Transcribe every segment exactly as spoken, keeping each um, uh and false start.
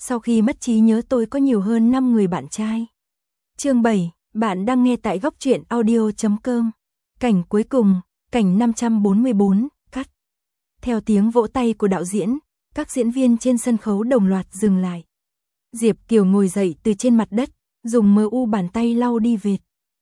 Sau khi mất trí nhớ tôi có nhiều hơn năm người bạn trai. Chương bảy, bạn đang nghe tại góc truyện audio chấm com. Cảnh cuối cùng, cảnh năm trăm bốn mươi bốn, cắt. Theo tiếng vỗ tay của đạo diễn, các diễn viên trên sân khấu đồng loạt dừng lại. Diệp Kiều ngồi dậy từ trên mặt đất, dùng mờ u bàn tay lau đi vệt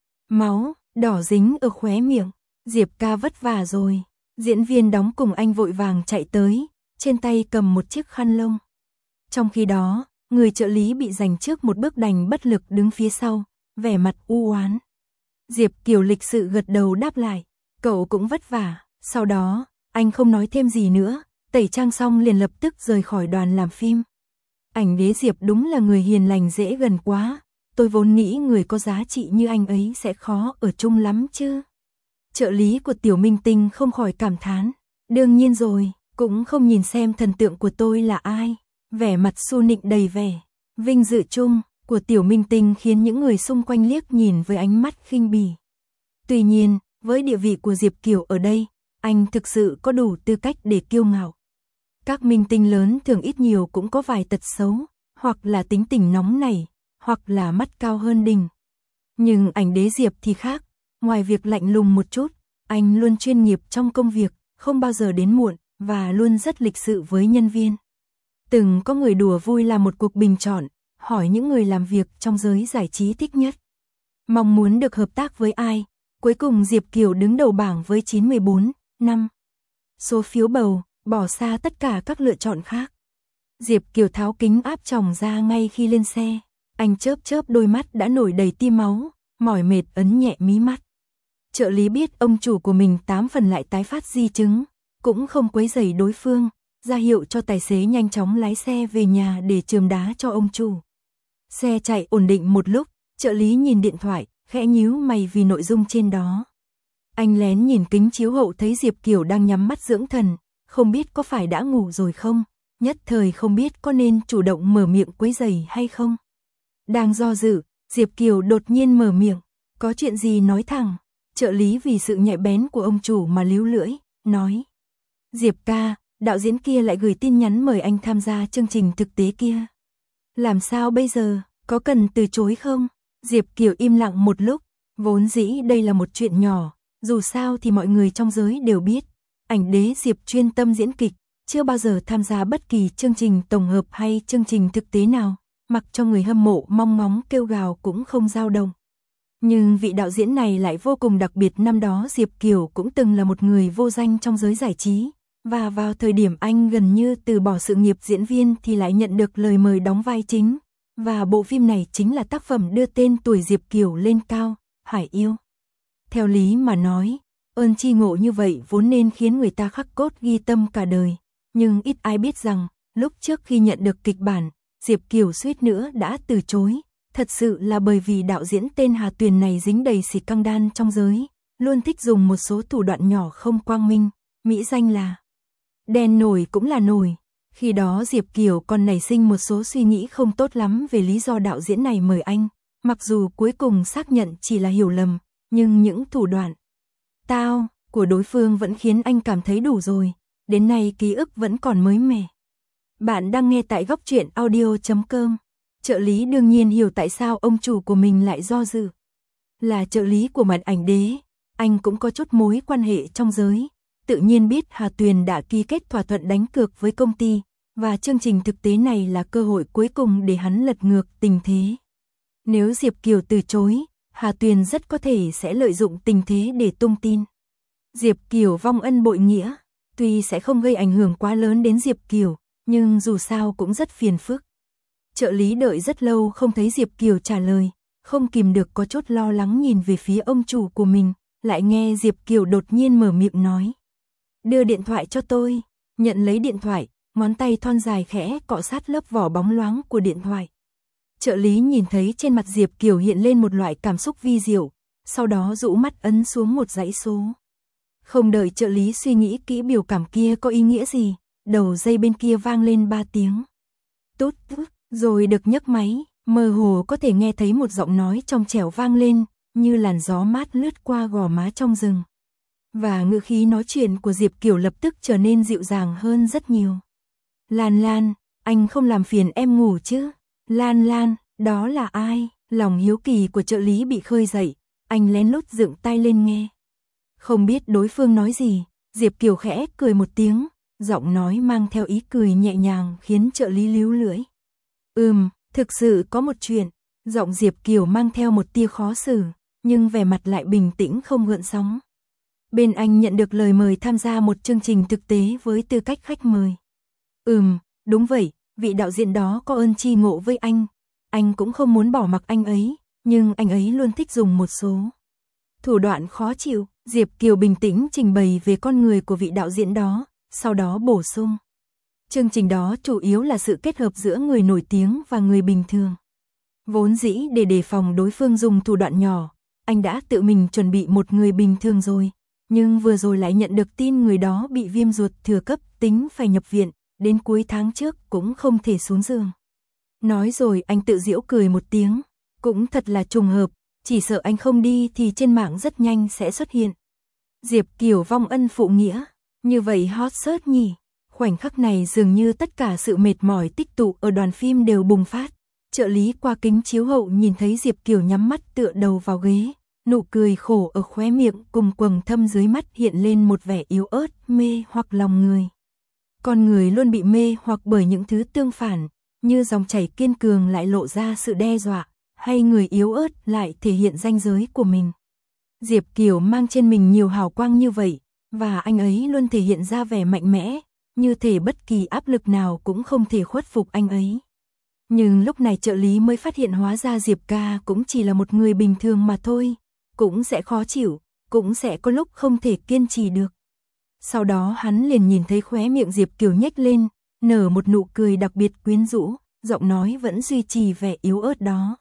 máu, đỏ dính ở khóe miệng. Diệp ca vất vả rồi. Diễn viên đóng cùng anh vội vàng chạy tới, trên tay cầm một chiếc khăn lông. Trong khi đó, người trợ lý bị giành trước một bước đành bất lực đứng phía sau, vẻ mặt u oán. Diệp Kiều lịch sự gật đầu đáp lại, cậu cũng vất vả. Sau đó, anh không nói thêm gì nữa, tẩy trang xong liền lập tức rời khỏi đoàn làm phim. Ảnh đế Diệp đúng là người hiền lành dễ gần quá, tôi vốn nghĩ người có giá trị như anh ấy sẽ khó ở chung lắm chứ. Trợ lý của Tiểu Minh Tinh không khỏi cảm thán, đương nhiên rồi, cũng không nhìn xem thần tượng của tôi là ai. Vẻ mặt su nịnh đầy vẻ vinh dự chung của Tiểu Minh Tinh khiến những người xung quanh liếc nhìn với ánh mắt khinh bỉ. Tuy nhiên, với địa vị của Diệp Kiều ở đây, anh thực sự có đủ tư cách để kiêu ngạo. Các minh tinh lớn thường ít nhiều cũng có vài tật xấu, hoặc là tính tình nóng nảy, hoặc là mắt cao hơn đỉnh. Nhưng ảnh đế Diệp thì khác, ngoài việc lạnh lùng một chút, anh luôn chuyên nghiệp trong công việc, không bao giờ đến muộn, và luôn rất lịch sự với nhân viên. Từng có người đùa vui làm một cuộc bình chọn, hỏi những người làm việc trong giới giải trí thích nhất, mong muốn được hợp tác với ai. Cuối cùng Diệp Kiều đứng đầu bảng với chín mươi bốn, năm số phiếu bầu, bỏ xa tất cả các lựa chọn khác. Diệp Kiều tháo kính áp tròng ra ngay khi lên xe. Anh chớp chớp đôi mắt đã nổi đầy tia máu, mỏi mệt ấn nhẹ mí mắt. Trợ lý biết ông chủ của mình tám phần lại tái phát di chứng, cũng không quấy rầy đối phương, ra hiệu cho tài xế nhanh chóng lái xe về nhà để chườm đá cho ông chủ. Xe chạy ổn định một lúc, trợ lý nhìn điện thoại, khẽ nhíu mày vì nội dung trên đó. Anh lén nhìn kính chiếu hậu thấy Diệp Kiều đang nhắm mắt dưỡng thần, không biết có phải đã ngủ rồi không, nhất thời không biết có nên chủ động mở miệng quấy rầy hay không. Đang do dự, Diệp Kiều đột nhiên mở miệng, có chuyện gì nói thẳng. Trợ lý vì sự nhạy bén của ông chủ mà líu lưỡi, nói: Diệp ca, đạo diễn kia lại gửi tin nhắn mời anh tham gia chương trình thực tế kia. Làm sao bây giờ, có cần từ chối không? Diệp Kiều im lặng một lúc, vốn dĩ đây là một chuyện nhỏ, dù sao thì mọi người trong giới đều biết. Ảnh đế Diệp chuyên tâm diễn kịch, chưa bao giờ tham gia bất kỳ chương trình tổng hợp hay chương trình thực tế nào, mặc cho người hâm mộ mong ngóng kêu gào cũng không dao động. Nhưng vị đạo diễn này lại vô cùng đặc biệt, năm đó Diệp Kiều cũng từng là một người vô danh trong giới giải trí, và vào thời điểm anh gần như từ bỏ sự nghiệp diễn viên thì lại nhận được lời mời đóng vai chính, và bộ phim này chính là tác phẩm đưa tên tuổi Diệp Kiều lên cao, Hải Yêu. Theo lý mà nói, ơn chi ngộ như vậy vốn nên khiến người ta khắc cốt ghi tâm cả đời, nhưng ít ai biết rằng, lúc trước khi nhận được kịch bản, Diệp Kiều suýt nữa đã từ chối. Thật sự là bởi vì đạo diễn tên Hà Tuyền này dính đầy xì căng đan trong giới, luôn thích dùng một số thủ đoạn nhỏ không quang minh, mỹ danh là đen nổi cũng là nổi. Khi đó Diệp Kiều còn nảy sinh một số suy nghĩ không tốt lắm về lý do đạo diễn này mời anh, mặc dù cuối cùng xác nhận chỉ là hiểu lầm, nhưng những thủ đoạn tao của đối phương vẫn khiến anh cảm thấy đủ rồi, đến nay ký ức vẫn còn mới mẻ. Bạn đang nghe tại góc truyện audio chấm com. Trợ lý đương nhiên hiểu tại sao ông chủ của mình lại do dự. Là trợ lý của màn ảnh đế, anh cũng có chút mối quan hệ trong giới, tự nhiên biết Hà Tuyền đã ký kết thỏa thuận đánh cược với công ty, và chương trình thực tế này là cơ hội cuối cùng để hắn lật ngược tình thế. Nếu Diệp Kiều từ chối, Hà Tuyền rất có thể sẽ lợi dụng tình thế để tung tin. Diệp Kiều vong ân bội nghĩa, tuy sẽ không gây ảnh hưởng quá lớn đến Diệp Kiều, nhưng dù sao cũng rất phiền phức. Trợ lý đợi rất lâu không thấy Diệp Kiều trả lời, không kìm được có chút lo lắng nhìn về phía ông chủ của mình, lại nghe Diệp Kiều đột nhiên mở miệng nói: đưa điện thoại cho tôi. Nhận lấy điện thoại, ngón tay thon dài khẽ cọ sát lớp vỏ bóng loáng của điện thoại. Trợ lý nhìn thấy trên mặt Diệp Kiều hiện lên một loại cảm xúc vi diệu, sau đó rũ mắt ấn xuống một dãy số. Không đợi trợ lý suy nghĩ kỹ biểu cảm kia có ý nghĩa gì, đầu dây bên kia vang lên ba tiếng. Tút tút. Rồi được nhấc máy, mơ hồ có thể nghe thấy một giọng nói trong trẻo vang lên, như làn gió mát lướt qua gò má trong rừng. Và ngữ khí nói chuyện của Diệp Kiều lập tức trở nên dịu dàng hơn rất nhiều. Lan Lan, anh không làm phiền em ngủ chứ? Lan Lan, đó là ai? Lòng hiếu kỳ của trợ lý bị khơi dậy, anh lén lút dựng tai lên nghe. Không biết đối phương nói gì, Diệp Kiều khẽ cười một tiếng, giọng nói mang theo ý cười nhẹ nhàng khiến trợ lý líu lưỡi. Ừm, thực sự có một chuyện, giọng Diệp Kiều mang theo một tia khó xử, nhưng vẻ mặt lại bình tĩnh không gợn sóng. Bên anh nhận được lời mời tham gia một chương trình thực tế với tư cách khách mời. Ừm, đúng vậy, vị đạo diễn đó có ơn tri ngộ với anh. Anh cũng không muốn bỏ mặc anh ấy, nhưng anh ấy luôn thích dùng một số thủ đoạn khó chịu. Diệp Kiều bình tĩnh trình bày về con người của vị đạo diễn đó, sau đó bổ sung. Chương trình đó chủ yếu là sự kết hợp giữa người nổi tiếng và người bình thường. Vốn dĩ để đề phòng đối phương dùng thủ đoạn nhỏ, anh đã tự mình chuẩn bị một người bình thường rồi, nhưng vừa rồi lại nhận được tin người đó bị viêm ruột thừa cấp tính phải nhập viện, đến cuối tháng trước cũng không thể xuống giường. Nói rồi anh tự giễu cười một tiếng, cũng thật là trùng hợp, chỉ sợ anh không đi thì trên mạng rất nhanh sẽ xuất hiện. Diệp Kiều vong ân phụ nghĩa, như vậy hot search nhỉ. Khoảnh khắc này dường như tất cả sự mệt mỏi tích tụ ở đoàn phim đều bùng phát. Trợ lý qua kính chiếu hậu nhìn thấy Diệp Kiều nhắm mắt tựa đầu vào ghế, nụ cười khổ ở khóe miệng cùng quầng thâm dưới mắt hiện lên một vẻ yếu ớt, mê hoặc lòng người. Con người luôn bị mê hoặc bởi những thứ tương phản, như dòng chảy kiên cường lại lộ ra sự đe dọa, hay người yếu ớt lại thể hiện ranh giới của mình. Diệp Kiều mang trên mình nhiều hào quang như vậy, và anh ấy luôn thể hiện ra vẻ mạnh mẽ, như thể bất kỳ áp lực nào cũng không thể khuất phục anh ấy. Nhưng lúc này trợ lý mới phát hiện hóa ra Diệp ca cũng chỉ là một người bình thường mà thôi, cũng sẽ khó chịu, cũng sẽ có lúc không thể kiên trì được. Sau đó hắn liền nhìn thấy khóe miệng Diệp Kiều nhếch lên, nở một nụ cười đặc biệt quyến rũ, giọng nói vẫn duy trì vẻ yếu ớt đó.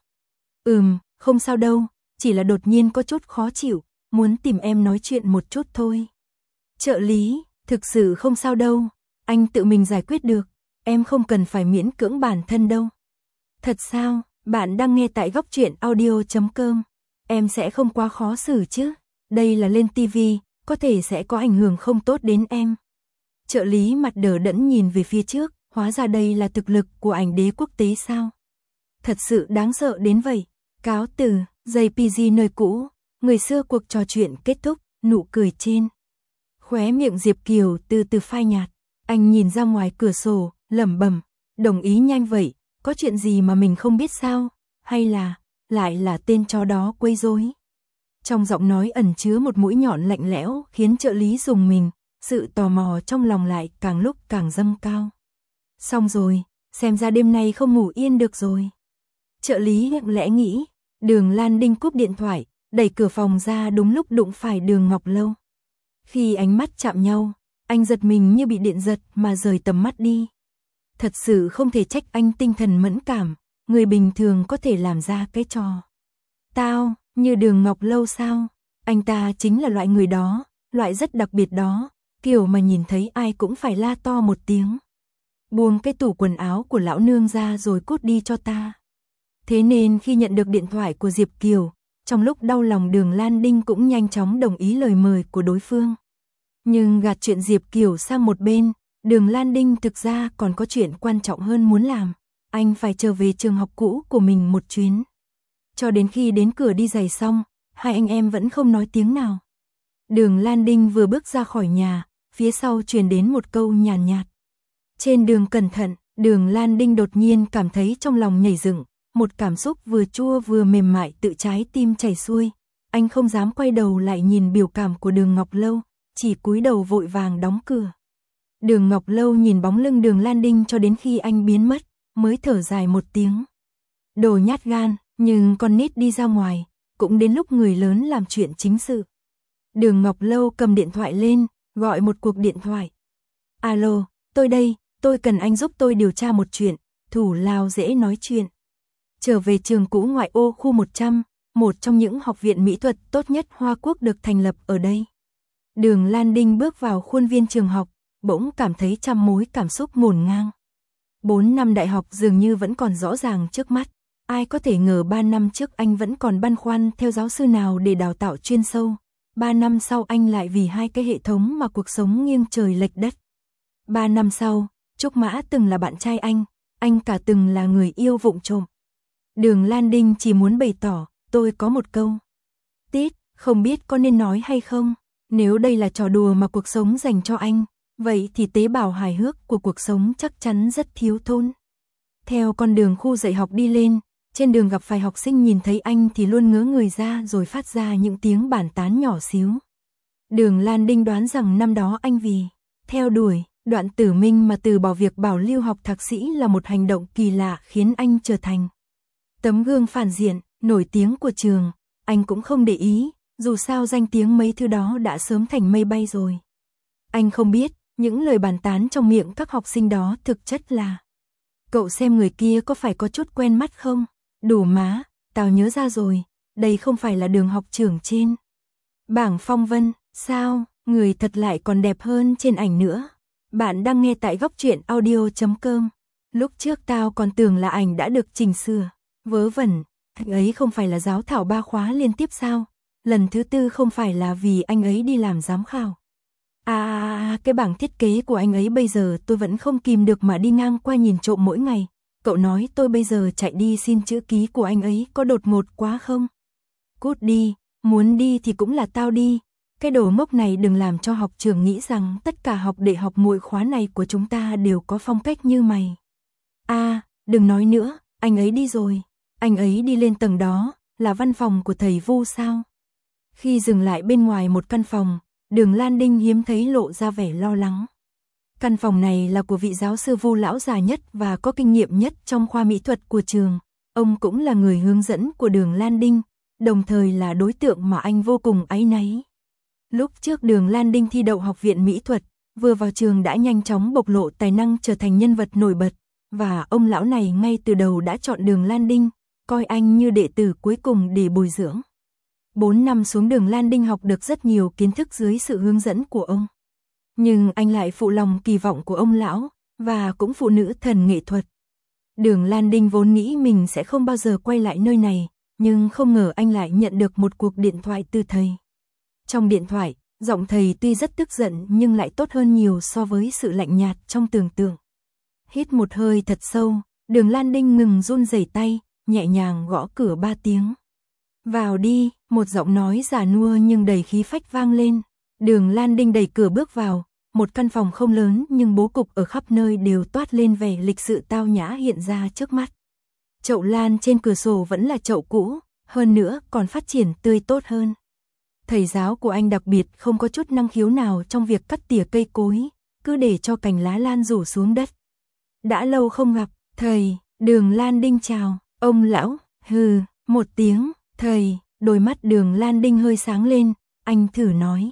Ừm, không sao đâu, chỉ là đột nhiên có chút khó chịu, muốn tìm em nói chuyện một chút thôi. Trợ lý, thực sự không sao đâu, anh tự mình giải quyết được, em không cần phải miễn cưỡng bản thân đâu. Thật sao, bạn đang nghe tại góc truyện audio chấm com, em sẽ không quá khó xử chứ, đây là lên ti vi, có thể sẽ có ảnh hưởng không tốt đến em. Trợ lý mặt đờ đẫn nhìn về phía trước, hóa ra đây là thực lực của ảnh đế quốc tế sao? Thật sự đáng sợ đến vậy. Cáo từ, giây pê giê nơi cũ, người xưa cuộc trò chuyện kết thúc, nụ cười trên khóe miệng Diệp Kiều từ từ phai nhạt, anh nhìn ra ngoài cửa sổ, lẩm bẩm, đồng ý nhanh vậy, có chuyện gì mà mình không biết sao, hay là, lại là tên chó đó quấy rối. Trong giọng nói ẩn chứa một mũi nhọn lạnh lẽo khiến trợ lý rùng mình, sự tò mò trong lòng lại càng lúc càng dâng cao. Xong rồi, xem ra đêm nay không ngủ yên được rồi. Trợ lý lặng lẽ nghĩ, Đường Lan Đinh cúp điện thoại, đẩy cửa phòng ra đúng lúc đụng phải Đường Ngọc Lâu. Khi ánh mắt chạm nhau, anh giật mình như bị điện giật mà rời tầm mắt đi. Thật sự không thể trách anh tinh thần mẫn cảm, người bình thường có thể làm ra cái trò tao, như Đường Ngọc Lâu sao? Anh ta chính là loại người đó, loại rất đặc biệt đó, kiểu mà nhìn thấy ai cũng phải la to một tiếng. Buông cái tủ quần áo của lão nương ra rồi cút đi cho ta. Thế nên khi nhận được điện thoại của Diệp Kiều, trong lúc đau lòng Đường Lan Đinh cũng nhanh chóng đồng ý lời mời của đối phương. Nhưng gạt chuyện Diệp Kiều sang một bên, Đường Lan Đinh thực ra còn có chuyện quan trọng hơn muốn làm. Anh phải trở về trường học cũ của mình một chuyến. Cho đến khi đến cửa đi giày xong, hai anh em vẫn không nói tiếng nào. Đường Lan Đinh vừa bước ra khỏi nhà, phía sau truyền đến một câu nhàn nhạt. Trên đường cẩn thận, Đường Lan Đinh đột nhiên cảm thấy trong lòng nhảy dựng, một cảm xúc vừa chua vừa mềm mại tự trái tim chảy xuôi. Anh không dám quay đầu lại nhìn biểu cảm của Đường Ngọc Lâu, chỉ cúi đầu vội vàng đóng cửa. Đường Ngọc Lâu nhìn bóng lưng Đường Lan Đinh cho đến khi anh biến mất, mới thở dài một tiếng. Đồ nhát gan, nhưng con nít đi ra ngoài, cũng đến lúc người lớn làm chuyện chính sự. Đường Ngọc Lâu cầm điện thoại lên, gọi một cuộc điện thoại. Alo, tôi đây, tôi cần anh giúp tôi điều tra một chuyện, thủ lao dễ nói chuyện. Trở về trường cũ ngoại ô khu một trăm, một trong những học viện mỹ thuật tốt nhất Hoa Quốc được thành lập ở đây. Đường Lan Đinh bước vào khuôn viên trường học, bỗng cảm thấy trăm mối cảm xúc ngổn ngang. Bốn năm đại học dường như vẫn còn rõ ràng trước mắt. Ai có thể ngờ ba năm trước anh vẫn còn băn khoăn theo giáo sư nào để đào tạo chuyên sâu. Ba năm sau anh lại vì hai cái hệ thống mà cuộc sống nghiêng trời lệch đất. Ba năm sau, Trúc Mã từng là bạn trai anh, anh cả từng là người yêu vụng trộm. Đường Lan Đinh chỉ muốn bày tỏ, tôi có một câu. Tít, không biết có nên nói hay không, nếu đây là trò đùa mà cuộc sống dành cho anh, vậy thì tế bào hài hước của cuộc sống chắc chắn rất thiếu thốn. Theo con đường khu dạy học đi lên, trên đường gặp phải học sinh nhìn thấy anh thì luôn ngớ người ra rồi phát ra những tiếng bàn tán nhỏ xíu. Đường Lan Đinh đoán rằng năm đó anh vì theo đuổi Đoạn Tử Minh mà từ bỏ việc bảo lưu học thạc sĩ là một hành động kỳ lạ khiến anh trở thành tấm gương phản diện, nổi tiếng của trường. Anh cũng không để ý, dù sao danh tiếng mấy thứ đó đã sớm thành mây bay rồi. Anh không biết, những lời bàn tán trong miệng các học sinh đó thực chất là: cậu xem người kia có phải có chút quen mắt không? Đủ má, tao nhớ ra rồi, đây không phải là đường học trưởng trên bảng phong vân, sao, người thật lại còn đẹp hơn trên ảnh nữa. Bạn đang nghe tại góc truyện audio chấm com. Lúc trước tao còn tưởng là ảnh đã được chỉnh sửa. Vớ vẩn, anh ấy không phải là giáo thảo ba khóa liên tiếp sao? Lần thứ tư không phải là vì anh ấy đi làm giám khảo. À, à, à cái bảng thiết kế của anh ấy bây giờ tôi vẫn không kìm được mà đi ngang qua nhìn trộm mỗi ngày. Cậu nói tôi bây giờ chạy đi xin chữ ký của anh ấy có đột ngột quá không? Cút đi, muốn đi thì cũng là tao đi. Cái đồ mốc này đừng làm cho học trường nghĩ rằng tất cả học đệ học muội khóa này của chúng ta đều có phong cách như mày. À, đừng nói nữa, anh ấy đi rồi. Anh ấy đi lên tầng đó, là văn phòng của thầy Vu sao? Khi dừng lại bên ngoài một căn phòng, Đường Lan Đinh hiếm thấy lộ ra vẻ lo lắng. Căn phòng này là của vị giáo sư Vu lão già nhất và có kinh nghiệm nhất trong khoa mỹ thuật của trường. Ông cũng là người hướng dẫn của Đường Lan Đinh, đồng thời là đối tượng mà anh vô cùng áy náy. Lúc trước Đường Lan Đinh thi đậu học viện mỹ thuật, vừa vào trường đã nhanh chóng bộc lộ tài năng trở thành nhân vật nổi bật, và ông lão này ngay từ đầu đã chọn Đường Lan Đinh, coi anh như đệ tử cuối cùng để bồi dưỡng. Bốn năm xuống Đường Lan Đinh học được rất nhiều kiến thức dưới sự hướng dẫn của ông. Nhưng anh lại phụ lòng kỳ vọng của ông lão, và cũng phụ nữ thần nghệ thuật. Đường Lan Đinh vốn nghĩ mình sẽ không bao giờ quay lại nơi này, nhưng không ngờ anh lại nhận được một cuộc điện thoại từ thầy. Trong điện thoại, giọng thầy tuy rất tức giận nhưng lại tốt hơn nhiều so với sự lạnh nhạt trong tưởng tượng. Hít một hơi thật sâu, Đường Lan Đinh ngừng run rẩy tay, nhẹ nhàng gõ cửa ba tiếng. Vào đi, một giọng nói già nua nhưng đầy khí phách vang lên. Đường Lan Đinh đẩy cửa bước vào, một căn phòng không lớn nhưng bố cục ở khắp nơi đều toát lên vẻ lịch sự tao nhã hiện ra trước mắt. Chậu lan trên cửa sổ vẫn là chậu cũ, hơn nữa còn phát triển tươi tốt hơn. Thầy giáo của anh đặc biệt không có chút năng khiếu nào trong việc cắt tỉa cây cối, cứ để cho cành lá lan rủ xuống đất. Đã lâu không gặp, thầy. Đường Lan Đinh chào. Ông lão, hừ, một tiếng, thầy. Đôi mắt Đường Lan Đinh hơi sáng lên, anh thử nói.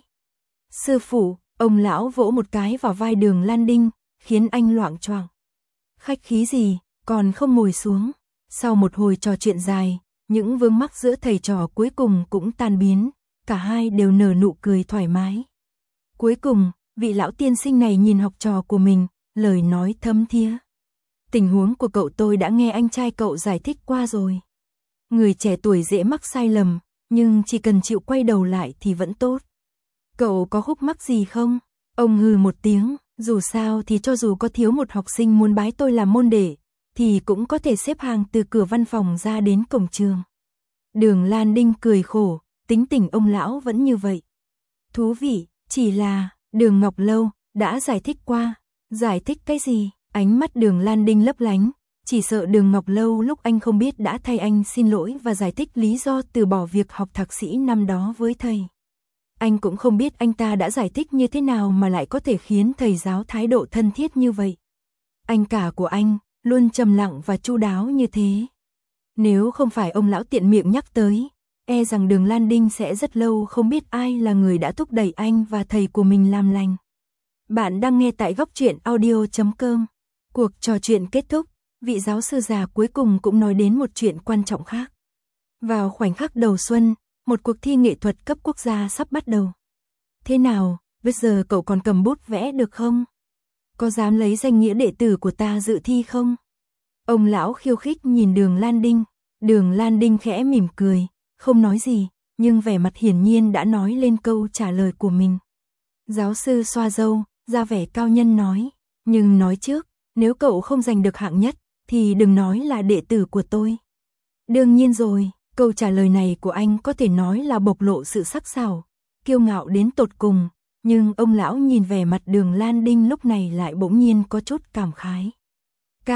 Sư phụ. Ông lão vỗ một cái vào vai Đường Lan Đinh, khiến anh loạng choạng. Khách khí gì, còn không ngồi xuống. Sau một hồi trò chuyện dài, những vướng mắc giữa thầy trò cuối cùng cũng tan biến, cả hai đều nở nụ cười thoải mái. Cuối cùng, vị lão tiên sinh này nhìn học trò của mình, lời nói thấm thía. Tình huống của cậu tôi đã nghe anh trai cậu giải thích qua rồi. Người trẻ tuổi dễ mắc sai lầm, nhưng chỉ cần chịu quay đầu lại thì vẫn tốt. Cậu có khúc mắc gì không? Ông hừ một tiếng, dù sao thì cho dù có thiếu một học sinh muốn bái tôi làm môn đệ, thì cũng có thể xếp hàng từ cửa văn phòng ra đến cổng trường. Đường Lan Đinh cười khổ, tính tình ông lão vẫn như vậy. Thú vị, chỉ là, Đường Ngọc Lâu, đã giải thích qua. Giải thích cái gì? Ánh mắt Đường Lan Đinh lấp lánh, chỉ sợ Đường Ngọc Lâu lúc anh không biết đã thay anh xin lỗi và giải thích lý do từ bỏ việc học thạc sĩ năm đó với thầy. Anh cũng không biết anh ta đã giải thích như thế nào mà lại có thể khiến thầy giáo thái độ thân thiết như vậy. Anh cả của anh, luôn trầm lặng và chu đáo như thế. Nếu không phải ông lão tiện miệng nhắc tới, e rằng Đường Lan Đinh sẽ rất lâu không biết ai là người đã thúc đẩy anh và thầy của mình làm lành. Bạn đang nghe tại góc truyện audio chấm com. Cuộc trò chuyện kết thúc, vị giáo sư già cuối cùng cũng nói đến một chuyện quan trọng khác. Vào khoảnh khắc đầu xuân, một cuộc thi nghệ thuật cấp quốc gia sắp bắt đầu. Thế nào, bây giờ cậu còn cầm bút vẽ được không? Có dám lấy danh nghĩa đệ tử của ta dự thi không? Ông lão khiêu khích nhìn Đường Lan Đinh. Đường Lan Đinh khẽ mỉm cười, không nói gì, nhưng vẻ mặt hiển nhiên đã nói lên câu trả lời của mình. Giáo sư xoa râu, ra vẻ cao nhân nói, nhưng nói trước, nếu cậu không giành được hạng nhất, thì đừng nói là đệ tử của tôi. Đương nhiên rồi, câu trả lời này của anh có thể nói là bộc lộ sự sắc sảo, kiêu ngạo đến tột cùng, nhưng ông lão nhìn vẻ mặt Đường Lan Đinh lúc này lại bỗng nhiên có chút cảm khái. K,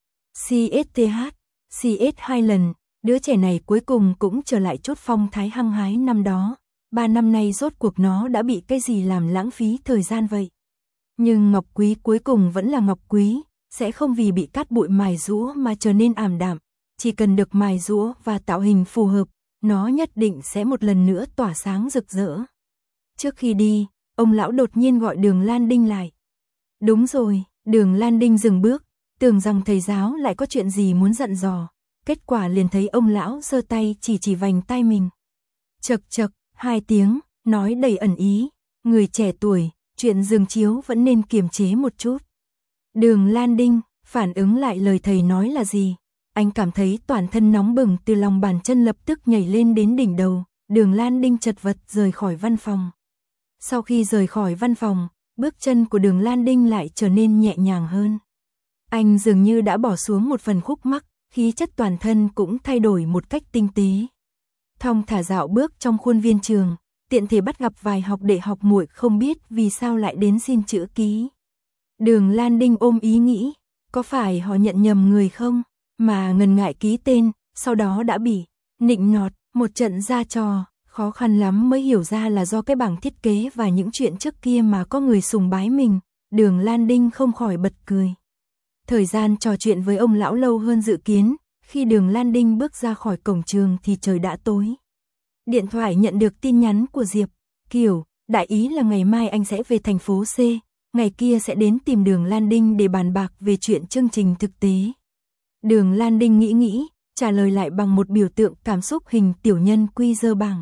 C S T H, C S hai lần, đứa trẻ này cuối cùng cũng trở lại chút phong thái hăng hái năm đó, ba năm nay rốt cuộc nó đã bị cái gì làm lãng phí thời gian vậy. Nhưng ngọc quý cuối cùng vẫn là ngọc quý, sẽ không vì bị cát bụi mài rũa mà trở nên ảm đạm, chỉ cần được mài rũa và tạo hình phù hợp, nó nhất định sẽ một lần nữa tỏa sáng rực rỡ. Trước khi đi, ông lão đột nhiên gọi Đường Lan Đinh lại. Đúng rồi, Đường Lan Đinh dừng bước, tưởng rằng thầy giáo lại có chuyện gì muốn dặn dò, kết quả liền thấy ông lão giơ tay chỉ chỉ vành tay mình. Chậc chậc, hai tiếng, nói đầy ẩn ý, người trẻ tuổi, chuyện giường chiếu vẫn nên kiềm chế một chút. Đường Lan Đinh phản ứng lại lời thầy nói là gì, anh cảm thấy toàn thân nóng bừng từ lòng bàn chân lập tức nhảy lên đến đỉnh đầu, Đường Lan Đinh chật vật rời khỏi văn phòng. Sau khi rời khỏi văn phòng, bước chân của Đường Lan Đinh lại trở nên nhẹ nhàng hơn. Anh dường như đã bỏ xuống một phần khúc mắc, khí chất toàn thân cũng thay đổi một cách tinh tế. Thong thả dạo bước trong khuôn viên trường, tiện thể bắt gặp vài học đệ học muội không biết vì sao lại đến xin chữ ký. Đường Lan Đinh ôm ý nghĩ, có phải họ nhận nhầm người không, mà ngần ngại ký tên, sau đó đã bị nịnh nọt, một trận ra trò, khó khăn lắm mới hiểu ra là do cái bảng thiết kế và những chuyện trước kia mà có người sùng bái mình. Đường Lan Đinh không khỏi bật cười. Thời gian trò chuyện với ông lão lâu hơn dự kiến, khi Đường Lan Đinh bước ra khỏi cổng trường thì trời đã tối. Điện thoại nhận được tin nhắn của Diệp Kiều, đại ý là ngày mai anh sẽ về thành phố C, ngày kia sẽ đến tìm Đường Lan Đinh để bàn bạc về chuyện chương trình thực tế. Đường Lan Đinh nghĩ nghĩ, trả lời lại bằng một biểu tượng cảm xúc hình tiểu nhân quy dơ bảng.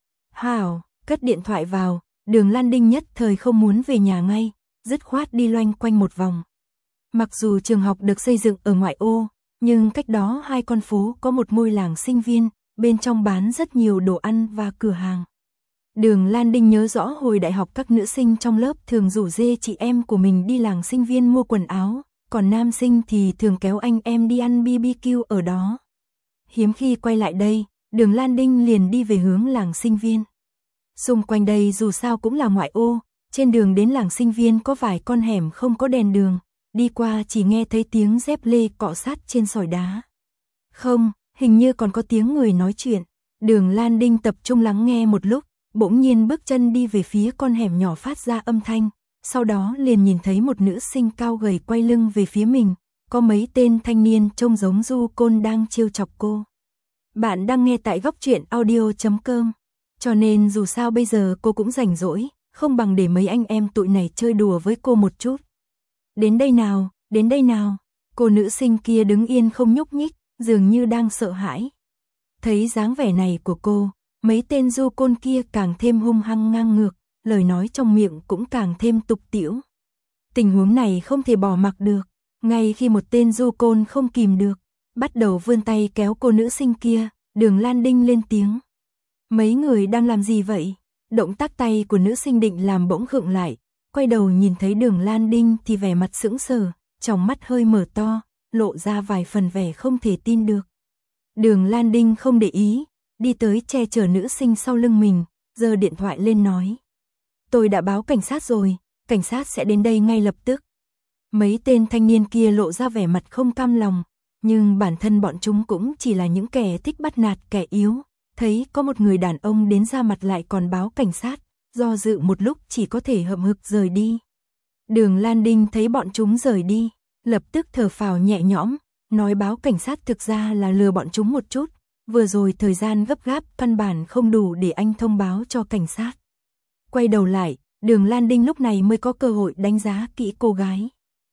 Hảo, cất điện thoại vào, Đường Lan Đinh nhất thời không muốn về nhà ngay, dứt khoát đi loanh quanh một vòng. Mặc dù trường học được xây dựng ở ngoại ô, nhưng cách đó hai con phố có một ngôi làng sinh viên, bên trong bán rất nhiều đồ ăn và cửa hàng. Đường Lan Đinh nhớ rõ hồi đại học các nữ sinh trong lớp thường rủ dê chị em của mình đi làng sinh viên mua quần áo, còn nam sinh thì thường kéo anh em đi ăn bi bi kiu ở đó. Hiếm khi quay lại đây, Đường Lan Đinh liền đi về hướng làng sinh viên. Xung quanh đây dù sao cũng là ngoại ô, trên đường đến làng sinh viên có vài con hẻm không có đèn đường, đi qua chỉ nghe thấy tiếng dép lê cọ sát trên sỏi đá. Không, hình như còn có tiếng người nói chuyện. Đường Lan Đinh tập trung lắng nghe một lúc, bỗng nhiên bước chân đi về phía con hẻm nhỏ phát ra âm thanh, sau đó liền nhìn thấy một nữ sinh cao gầy quay lưng về phía mình, có mấy tên thanh niên trông giống du côn đang trêu chọc cô. Bạn đang nghe tại góc truyện audio chấm com, cho nên dù sao bây giờ cô cũng rảnh rỗi, không bằng để mấy anh em tụi này chơi đùa với cô một chút. Đến đây nào, đến đây nào, cô nữ sinh kia đứng yên không nhúc nhích, dường như đang sợ hãi. Thấy dáng vẻ này của cô, mấy tên du côn kia càng thêm hung hăng ngang ngược, lời nói trong miệng cũng càng thêm tục tĩu. Tình huống này không thể bỏ mặc được, ngay khi một tên du côn không kìm được, bắt đầu vươn tay kéo cô nữ sinh kia, Đường Lan Đinh lên tiếng. Mấy người đang làm gì vậy? Động tác tay của nữ sinh định làm bỗng khựng lại, quay đầu nhìn thấy Đường Lan Đinh thì vẻ mặt sững sờ, trong mắt hơi mở to, lộ ra vài phần vẻ không thể tin được. Đường Lan Đinh không để ý, đi tới che chở nữ sinh sau lưng mình, giơ điện thoại lên nói. Tôi đã báo cảnh sát rồi, cảnh sát sẽ đến đây ngay lập tức. Mấy tên thanh niên kia lộ ra vẻ mặt không cam lòng, nhưng bản thân bọn chúng cũng chỉ là những kẻ thích bắt nạt kẻ yếu, thấy có một người đàn ông đến ra mặt lại còn báo cảnh sát, do dự một lúc chỉ có thể hậm hực rời đi. Đường Lan Đinh thấy bọn chúng rời đi, lập tức thở phào nhẹ nhõm, nói báo cảnh sát thực ra là lừa bọn chúng một chút, vừa rồi thời gian gấp gáp căn bản không đủ để anh thông báo cho cảnh sát. Quay đầu lại, Đường Lan Đinh lúc này mới có cơ hội đánh giá kỹ cô gái.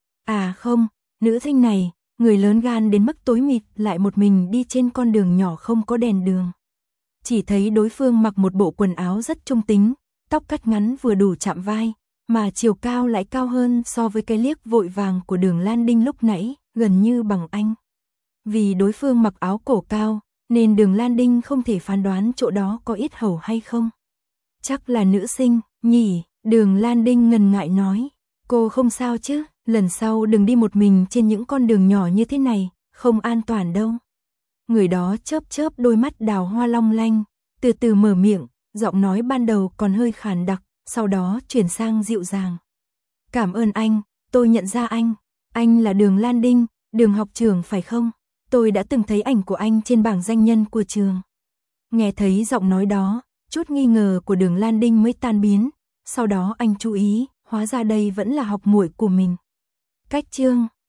À không, nữ sinh này, người lớn gan đến mức tối mịt lại một mình đi trên con đường nhỏ không có đèn đường. Chỉ thấy đối phương mặc một bộ quần áo rất trung tính, tóc cắt ngắn vừa đủ chạm vai, mà chiều cao lại cao hơn so với cái liếc vội vàng của Đường Lan Đinh lúc nãy, gần như bằng anh. Vì đối phương mặc áo cổ cao, nên Đường Lan Đinh không thể phán đoán chỗ đó có yết hầu hay không. Chắc là nữ sinh, nhỉ, Đường Lan Đinh ngần ngại nói. Cô không sao chứ, lần sau đừng đi một mình trên những con đường nhỏ như thế này, không an toàn đâu. Người đó chớp chớp đôi mắt đào hoa long lanh, từ từ mở miệng, giọng nói ban đầu còn hơi khàn đặc, sau đó chuyển sang dịu dàng. Cảm ơn anh, tôi nhận ra anh, anh là Đường Lan Đinh, Đường học trưởng phải không? Tôi đã từng thấy ảnh của anh trên bảng danh nhân của trường. Nghe thấy giọng nói đó, chút nghi ngờ của Đường Lan Đinh mới tan biến, sau đó anh chú ý, hóa ra đây vẫn là học muội của mình. Cách chương